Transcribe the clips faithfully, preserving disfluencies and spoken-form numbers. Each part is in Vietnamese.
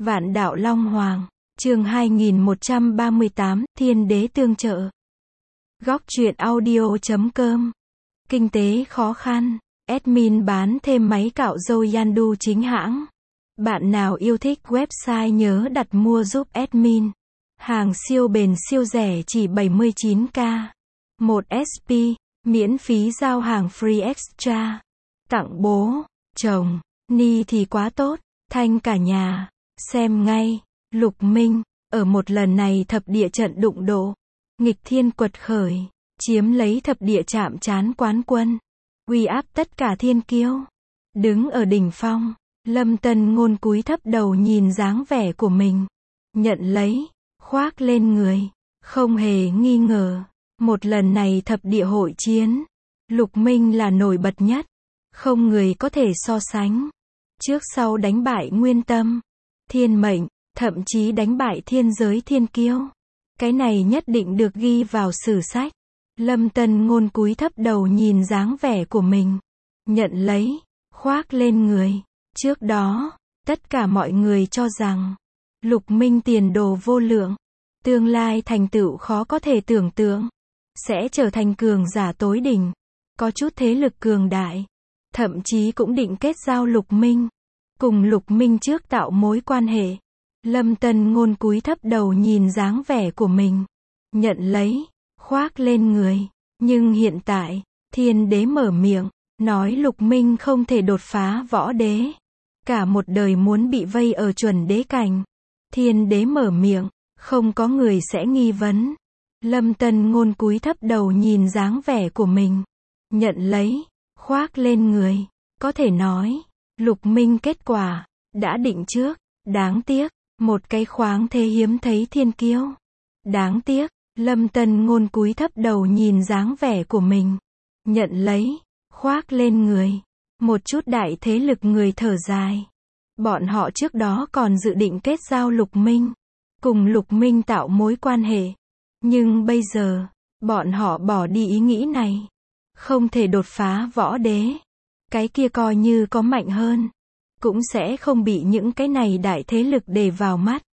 Vạn đạo Long Hoàng, chương hai nghìn một trăm ba mươi tám, Thiên đế tương trợ. Góc truyện audio chấm com. Kinh tế khó khăn, admin bán thêm máy cạo râu Yandu chính hãng. Bạn nào yêu thích website nhớ đặt mua giúp admin. Hàng siêu bền siêu rẻ chỉ bảy mươi chín k. một ét pê, miễn phí giao hàng free extra. Tặng bố, chồng, ni thì quá tốt, thanh cả nhà. Xem ngay, Lục Minh, ở một lần này thập địa trận đụng độ. Nghịch thiên quật khởi, chiếm lấy thập địa chạm trán quán quân. Uy áp tất cả thiên kiêu. Đứng ở đỉnh phong, Lâm Tân Ngôn cúi thấp đầu nhìn dáng vẻ của mình. Nhận lấy, khoác lên người. Không hề nghi ngờ, một lần này thập địa hội chiến, Lục Minh là nổi bật nhất. Không người có thể so sánh. Trước sau đánh bại Nguyên Tâm, Thiên Mệnh, thậm chí đánh bại thiên giới thiên kiêu. Cái này nhất định được ghi vào sử sách. Lâm Tân Ngôn cúi thấp đầu nhìn dáng vẻ của mình. Nhận lấy, khoác lên người. Trước đó, tất cả mọi người cho rằng, Lục Minh tiền đồ vô lượng. Tương lai thành tựu khó có thể tưởng tượng. Sẽ trở thành cường giả tối đỉnh. Có chút thế lực cường đại. Thậm chí cũng định kết giao Lục Minh. Cùng Lục Minh trước tạo mối quan hệ. Lâm Tân Ngôn cúi thấp đầu nhìn dáng vẻ của mình. Nhận lấy, khoác lên người. Nhưng hiện tại, Thiên đế mở miệng, nói Lục Minh không thể đột phá võ đế. Cả một đời muốn bị vây ở chuẩn đế cảnh. Thiên đế mở miệng, không có người sẽ nghi vấn. Lâm Tân Ngôn cúi thấp đầu nhìn dáng vẻ của mình. Nhận lấy, khoác lên người. Có thể nói, Lục Minh kết quả đã định trước. Đáng tiếc, một cái khoáng thế hiếm thấy thiên kiêu. Đáng tiếc, Lâm Tân Ngôn cúi thấp đầu nhìn dáng vẻ của mình. Nhận lấy, khoác lên người. Một chút đại thế lực người thở dài. Bọn họ trước đó còn dự định kết giao Lục Minh, cùng Lục Minh tạo mối quan hệ. Nhưng bây giờ, bọn họ bỏ đi ý nghĩ này. Không thể đột phá võ đế. Cái kia coi như có mạnh hơn, cũng sẽ không bị những cái này đại thế lực để vào mắt.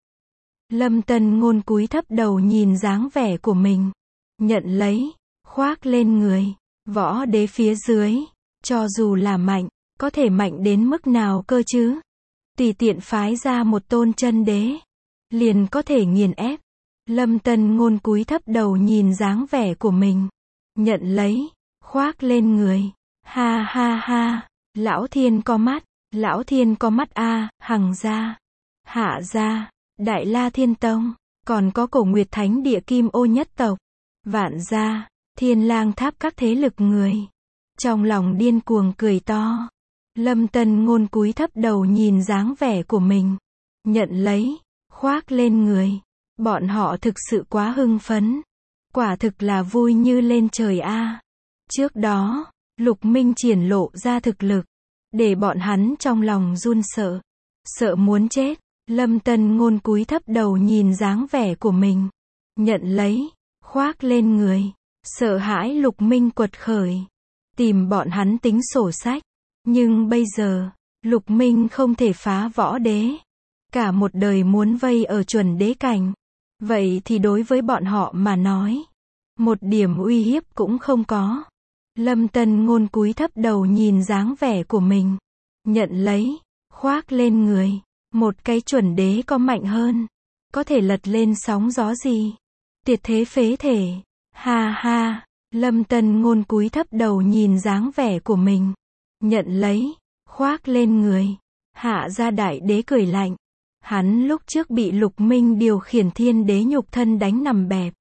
Lâm Tân Ngôn cúi thấp đầu nhìn dáng vẻ của mình. Nhận lấy, khoác lên người. Võ đế phía dưới, cho dù là mạnh, có thể mạnh đến mức nào cơ chứ? Tùy tiện phái ra một tôn chân đế, liền có thể nghiền ép. Lâm Tân Ngôn cúi thấp đầu nhìn dáng vẻ của mình. Nhận lấy, khoác lên người. Ha ha ha, Lão Thiên có mắt. Lão Thiên có mắt a, Hằng gia, Hạ gia, Đại La Thiên Tông, còn có Cổ Nguyệt Thánh Địa Kim Ô nhất tộc, Vạn gia, Thiên Lang Tháp các thế lực người. Trong lòng điên cuồng cười to. Lâm Tân Ngôn cúi thấp đầu nhìn dáng vẻ của mình. Nhận lấy, khoác lên người. Bọn họ thực sự quá hưng phấn. Quả thực là vui như lên trời a. Trước đó, Lục Minh triển lộ ra thực lực, để bọn hắn trong lòng run sợ. Sợ muốn chết. Lâm Tân Ngôn cúi thấp đầu nhìn dáng vẻ của mình. Nhận lấy, khoác lên người. Sợ hãi Lục Minh quật khởi. Tìm bọn hắn tính sổ sách. Nhưng bây giờ, Lục Minh không thể phá võ đế. Cả một đời muốn vây ở chuẩn đế cảnh. Vậy thì đối với bọn họ mà nói, một điểm uy hiếp cũng không có. Lâm Tân Ngôn cúi thấp đầu nhìn dáng vẻ của mình. Nhận lấy, khoác lên người. Một cái chuẩn đế có mạnh hơn, có thể lật lên sóng gió gì? Tuyệt thế phế thể. Ha ha, Lâm Tân Ngôn cúi thấp đầu nhìn dáng vẻ của mình. Nhận lấy, khoác lên người. Hạ gia đại đế cười lạnh. Hắn lúc trước bị Lục Minh điều khiển thiên đế nhục thân đánh nằm bẹp.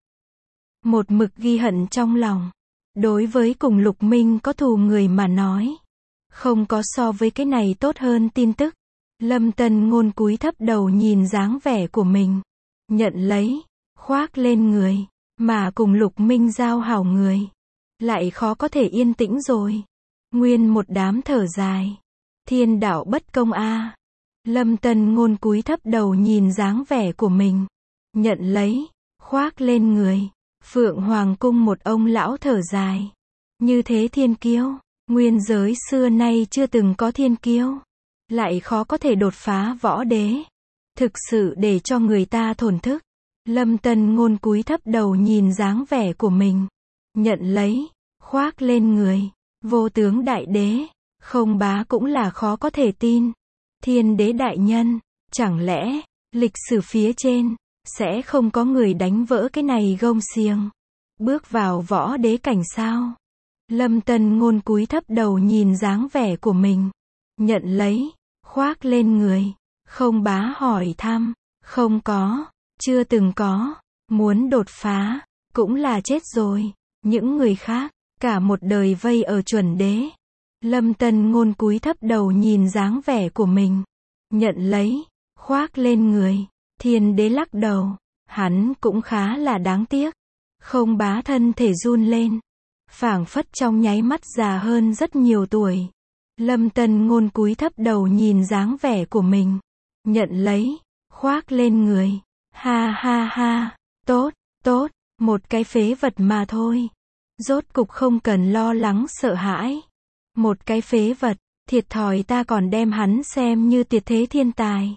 Một mực ghi hận trong lòng. Đối với cùng Lục Minh có thù người mà nói, không có so với cái này tốt hơn tin tức. Lâm Tân Ngôn cúi thấp đầu nhìn dáng vẻ của mình. Nhận lấy, khoác lên người. Mà cùng Lục Minh giao hảo người, lại khó có thể yên tĩnh rồi. Nguyên một đám thở dài. Thiên đạo bất công a. Lâm Tân Ngôn cúi thấp đầu nhìn dáng vẻ của mình. Nhận lấy, khoác lên người. Phượng Hoàng cung một ông lão thở dài. Như thế thiên kiêu, nguyên giới xưa nay chưa từng có thiên kiêu. Lại khó có thể đột phá võ đế. thực sự để cho người ta thổn thức. Lâm Tân Ngôn cúi thấp đầu nhìn dáng vẻ của mình. Nhận lấy, khoác lên người. Vô tướng đại đế, không bá cũng là khó có thể tin. Thiên đế đại nhân, chẳng lẽ, lịch sử phía trên, sẽ không có người đánh vỡ cái này gông xiềng. Bước vào võ đế cảnh sao? Lâm Tân Ngôn cúi thấp đầu nhìn dáng vẻ của mình. Nhận lấy, khoác lên người. Không bá hỏi thăm. Không có, chưa từng có. Muốn đột phá, cũng là chết rồi. Những người khác, cả một đời vây ở chuẩn đế. Lâm Tân Ngôn cúi thấp đầu nhìn dáng vẻ của mình. Nhận lấy, khoác lên người. Thiên đế lắc đầu. Hắn cũng khá là đáng tiếc. Không bá thân thể run lên. Phảng phất trong nháy mắt già hơn rất nhiều tuổi. Lâm Tân Ngôn cúi thấp đầu nhìn dáng vẻ của mình. Nhận lấy, khoác lên người. Ha ha ha, tốt, tốt, một cái phế vật mà thôi. Rốt cục không cần lo lắng sợ hãi. Một cái phế vật, thiệt thòi ta còn đem hắn xem như tuyệt thế thiên tài.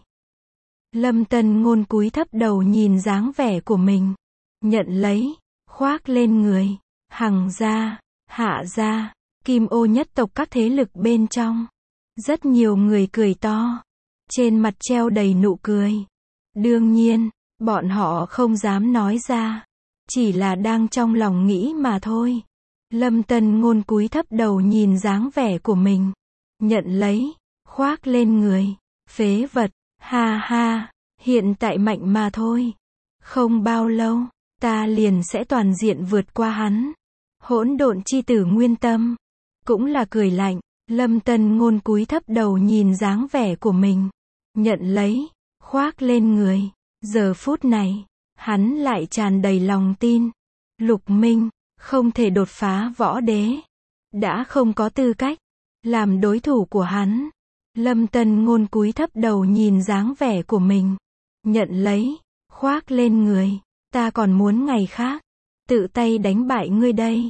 Lâm Tân Ngôn cúi thấp đầu nhìn dáng vẻ của mình. Nhận lấy, khoác lên người. Hằng gia, Hạ gia, Kim Ô nhất tộc các thế lực bên trong. Rất nhiều người cười to. Trên mặt treo đầy nụ cười. Đương nhiên, bọn họ không dám nói ra. Chỉ là đang trong lòng nghĩ mà thôi. Lâm Tân Ngôn cúi thấp đầu nhìn dáng vẻ của mình. Nhận lấy, khoác lên người. Phế vật, ha ha, hiện tại mạnh mà thôi. Không bao lâu, ta liền sẽ toàn diện vượt qua hắn. Hỗn độn chi tử Nguyên Tâm. Cũng là cười lạnh. Lâm Tân Ngôn cúi thấp đầu nhìn dáng vẻ của mình. Nhận lấy, khoác lên người. Giờ phút này, hắn lại tràn đầy lòng tin. Lục Minh, không thể đột phá võ đế. Đã không có tư cách làm đối thủ của hắn. Lâm Tân Ngôn cúi thấp đầu nhìn dáng vẻ của mình. Nhận lấy, khoác lên người. Ta còn muốn ngày khác tự tay đánh bại ngươi đây.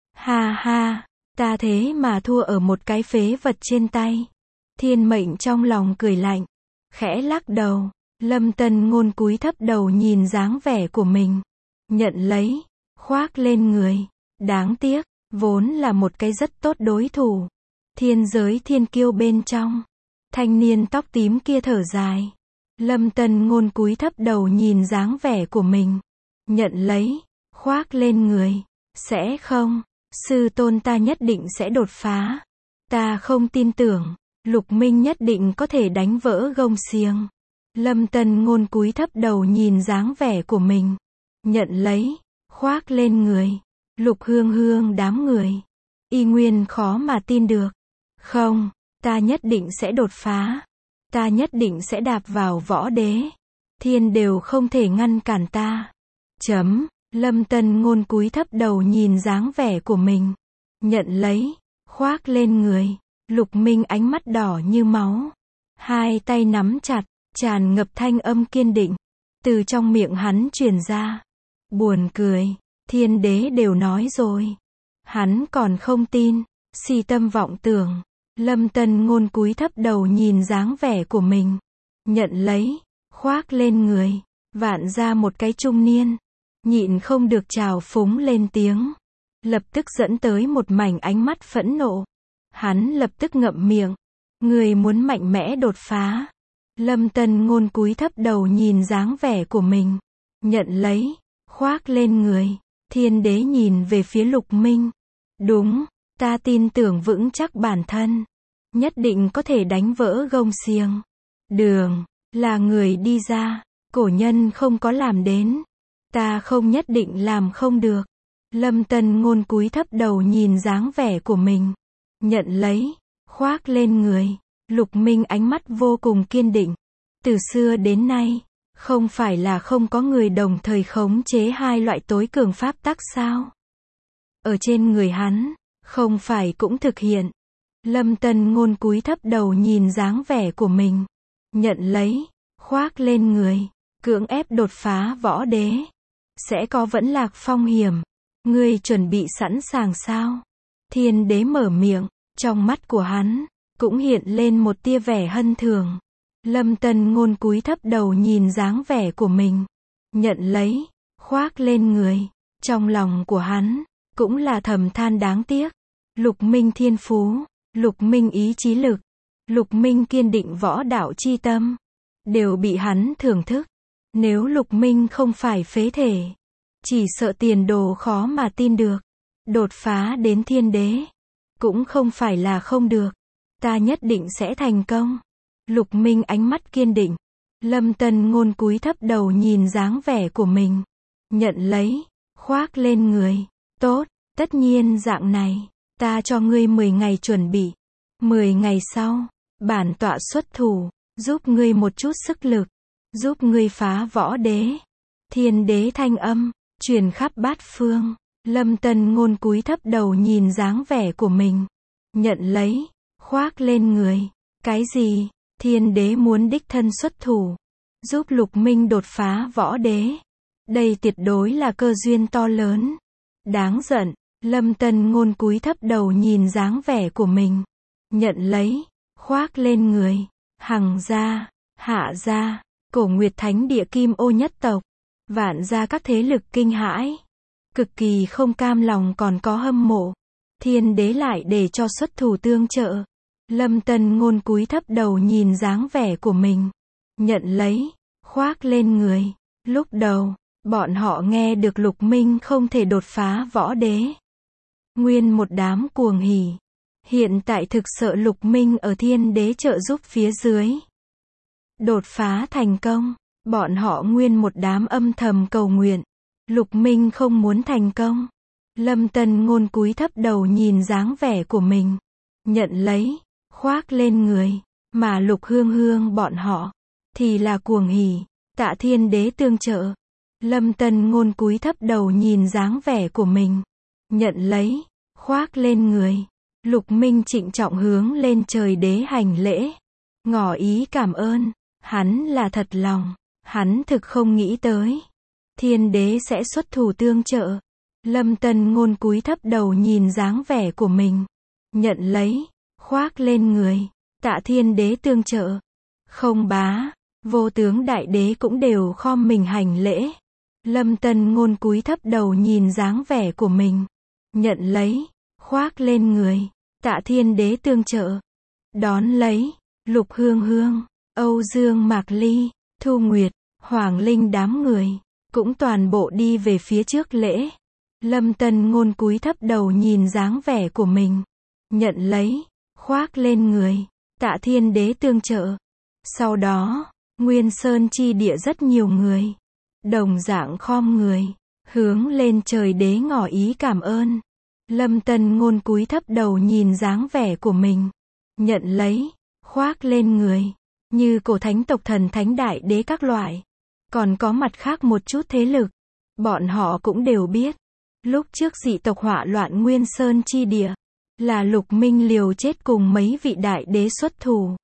Ha ha, ta thế mà thua ở một cái phế vật trên tay. Thiên Mệnh trong lòng cười lạnh, khẽ lắc đầu. Lâm Tân Ngôn cúi thấp đầu nhìn dáng vẻ của mình. Nhận lấy, khoác lên người. Đáng tiếc, vốn là một cái rất tốt đối thủ. Thiên giới thiên kiêu bên trong. Thanh niên tóc tím kia thở dài. Lâm Tân Ngôn cúi thấp đầu nhìn dáng vẻ của mình. Nhận lấy, khoác lên người. Sẽ không, sư tôn ta nhất định sẽ đột phá. Ta không tin tưởng, Lục Minh nhất định có thể đánh vỡ gông xiềng. Lâm Tân Ngôn cúi thấp đầu nhìn dáng vẻ của mình. Nhận lấy, khoác lên người. Lục Hương Hương đám người. Y nguyên khó mà tin được. Không, ta nhất định sẽ đột phá. Ta nhất định sẽ đạp vào võ đế. Thiên đều không thể ngăn cản ta. Chấm. Lâm Tân Ngôn cúi thấp đầu nhìn dáng vẻ của mình. Nhận lấy, khoác lên người. Lục Minh ánh mắt đỏ như máu. Hai tay nắm chặt, tràn ngập thanh âm kiên định. Từ trong miệng hắn truyền ra. Buồn cười, thiên đế đều nói rồi. Hắn còn không tin, si tâm vọng tưởng. Lâm Tân Ngôn cúi thấp đầu nhìn dáng vẻ của mình. Nhận lấy, khoác lên người. Vạn ra một cái trung niên. Nhịn không được trào phúng lên tiếng. Lập tức dẫn tới một mảnh ánh mắt phẫn nộ. Hắn lập tức ngậm miệng. Người muốn mạnh mẽ đột phá. Lâm Tân Ngôn cúi thấp đầu nhìn dáng vẻ của mình. Nhận lấy, khoác lên người. Thiên đế nhìn về phía Lục Minh. Đúng, ta tin tưởng vững chắc bản thân. Nhất định có thể đánh vỡ gông xiềng. Đường, là người đi ra. Cổ nhân không có làm đến. Ta không nhất định làm không được. Lâm Tân Ngôn cúi thấp đầu nhìn dáng vẻ của mình. Nhận lấy, khoác lên người. Lục Minh ánh mắt vô cùng kiên định. Từ xưa đến nay, không phải là không có người đồng thời khống chế hai loại tối cường pháp tắc sao? Ở trên người hắn, không phải cũng thực hiện. Lâm Tân Ngôn cúi thấp đầu nhìn dáng vẻ của mình. Nhận lấy, khoác lên người. Cưỡng ép đột phá võ đế. Sẽ có vẫn lạc phong hiểm. Ngươi chuẩn bị sẵn sàng sao? Thiên đế mở miệng. Trong mắt của hắn, cũng hiện lên một tia vẻ hân thường. Lâm Tân Ngôn cúi thấp đầu nhìn dáng vẻ của mình. Nhận lấy, khoác lên người. Trong lòng của hắn, cũng là thầm than đáng tiếc. Lục Minh thiên phú, Lục Minh ý chí lực, Lục Minh kiên định võ đạo chi tâm, đều bị hắn thưởng thức. Nếu Lục Minh không phải phế thể, chỉ sợ tiền đồ khó mà tin được. Đột phá đến thiên đế, cũng không phải là không được. Ta nhất định sẽ thành công. Lục Minh ánh mắt kiên định. Lâm Tân Ngôn cúi thấp đầu nhìn dáng vẻ của mình. Nhận lấy, khoác lên người. Tốt, tất nhiên dạng này, ta cho ngươi mười ngày chuẩn bị. mười ngày sau, bản tọa xuất thủ, giúp ngươi một chút sức lực, giúp ngươi phá võ đế. Thiên đế thanh âm, truyền khắp bát phương. Lâm Tân Ngôn cúi thấp đầu nhìn dáng vẻ của mình. Nhận lấy, khoác lên người. Cái gì? Thiên đế muốn đích thân xuất thủ, giúp Lục Minh đột phá võ đế. Đây tuyệt đối là cơ duyên to lớn. Đáng giận. Lâm Tân Ngôn cúi thấp đầu nhìn dáng vẻ của mình. Nhận lấy, khoác lên người. Hằng gia, Hạ gia, Cổ Nguyệt Thánh địa Kim Ô nhất tộc, vạn gia các thế lực kinh hãi, cực kỳ không cam lòng còn có hâm mộ. Thiên đế lại để cho xuất thủ tương trợ. Lâm Tân Ngôn cúi thấp đầu nhìn dáng vẻ của mình. Nhận lấy, khoác lên người. Lúc đầu, bọn họ nghe được Lục Minh không thể đột phá võ đế, nguyên một đám cuồng hỉ. Hiện tại thực sợ Lục Minh ở thiên đế trợ giúp phía dưới đột phá thành công. Bọn họ nguyên một đám âm thầm cầu nguyện Lục Minh không muốn thành công. Lâm Tân Ngôn cúi thấp đầu nhìn dáng vẻ của mình. Nhận lấy, khoác lên người. Mà Lục Hương Hương bọn họ thì là cuồng hỉ, tạ thiên đế tương trợ. Lâm Tân Ngôn cúi thấp đầu nhìn dáng vẻ của mình. Nhận lấy, khoác lên người. Lục Minh trịnh trọng hướng lên trời đế hành lễ, ngỏ ý cảm ơn. Hắn là thật lòng, hắn thực không nghĩ tới thiên đế sẽ xuất thủ tương trợ. Lâm Tân Ngôn cúi thấp đầu nhìn dáng vẻ của mình. Nhận lấy, khoác lên người. Tạ thiên đế tương trợ. Không bá, vô tướng đại đế cũng đều khom mình hành lễ. Lâm Tân Ngôn cúi thấp đầu nhìn dáng vẻ của mình. Nhận lấy, khoác lên người. Tạ thiên đế tương trợ. Đón lấy, Lục Hương Hương, Âu Dương Mạc Ly, Thu Nguyệt, Hoàng Linh đám người cũng toàn bộ đi về phía trước lễ. Lâm Tân Ngôn cúi thấp đầu nhìn dáng vẻ của mình. Nhận lấy, khoác lên người. Tạ thiên đế tương trợ. Sau đó, Nguyên Sơn chi địa rất nhiều người đồng dạng khom người hướng lên trời đế ngỏ ý cảm ơn. Lâm Tân Ngôn cúi thấp đầu nhìn dáng vẻ của mình. Nhận lấy, khoác lên người. Như cổ thánh tộc thần thánh đại đế các loại, còn có mặt khác một chút thế lực, bọn họ cũng đều biết. Lúc trước dị tộc họa loạn Nguyên Sơn chi địa, là Lục Minh liều chết cùng mấy vị đại đế xuất thủ,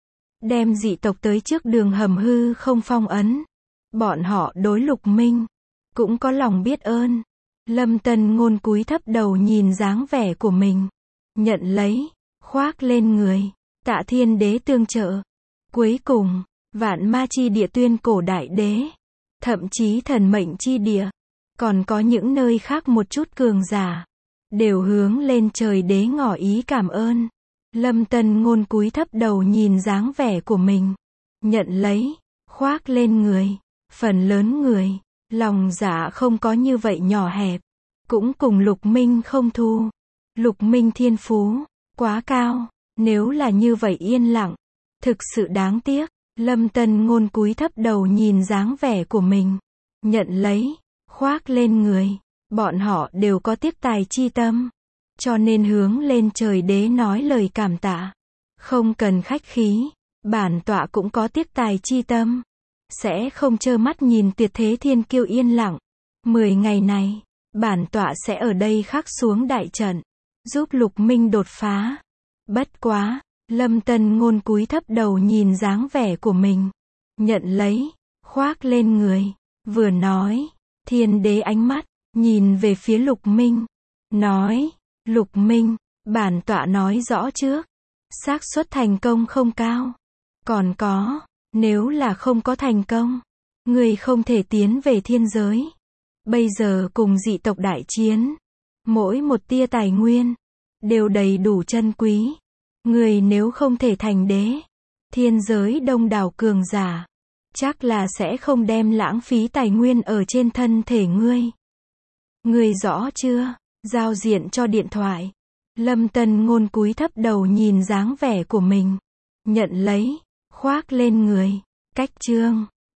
đem dị tộc tới trước đường hầm hư không phong ấn. Bọn họ đối Lục Minh cũng có lòng biết ơn. Lâm Tân Ngôn cúi thấp đầu nhìn dáng vẻ của mình. Nhận lấy, khoác lên người. Tạ thiên đế tương trợ. Cuối cùng, vạn ma chi địa tuyên cổ đại đế, thậm chí thần mệnh chi địa, còn có những nơi khác một chút cường giả, đều hướng lên trời đế ngỏ ý cảm ơn. Lâm Tân Ngôn cúi thấp đầu nhìn dáng vẻ của mình. Nhận lấy, khoác lên người. Phần lớn người, lòng dạ không có như vậy nhỏ hẹp, cũng cùng Lục Minh không thu. Lục Minh thiên phú quá cao, nếu là như vậy yên lặng, thực sự đáng tiếc. Lâm Tân Ngôn cúi thấp đầu nhìn dáng vẻ của mình. Nhận lấy, khoác lên người. Bọn họ đều có tiếc tài chi tâm, cho nên hướng lên trời đế nói lời cảm tạ. Không cần khách khí, bản tọa cũng có tiếc tài chi tâm, sẽ không trơ mắt nhìn tuyệt thế thiên kiêu yên lặng. Mười ngày này, bản tọa sẽ ở đây khắc xuống đại trận, giúp Lục Minh đột phá. Bất quá, Lâm Tân Ngôn cúi thấp đầu nhìn dáng vẻ của mình. Nhận lấy, khoác lên người. Vừa nói, thiên đế ánh mắt nhìn về phía Lục Minh, nói: Lục Minh, bản tọa nói rõ trước, xác suất thành công không cao, Còn có, nếu là không có thành công, ngươi không thể tiến về thiên giới. Bây giờ cùng dị tộc đại chiến, mỗi một tia tài nguyên đều đầy đủ chân quý. Ngươi nếu không thể thành đế, thiên giới đông đảo cường giả, chắc là sẽ không đem lãng phí tài nguyên ở trên thân thể ngươi. Ngươi rõ chưa? Giao diện cho điện thoại. Lâm Tân Ngôn cúi thấp đầu nhìn dáng vẻ của mình. Nhận lấy, khoác lên người. Cách chương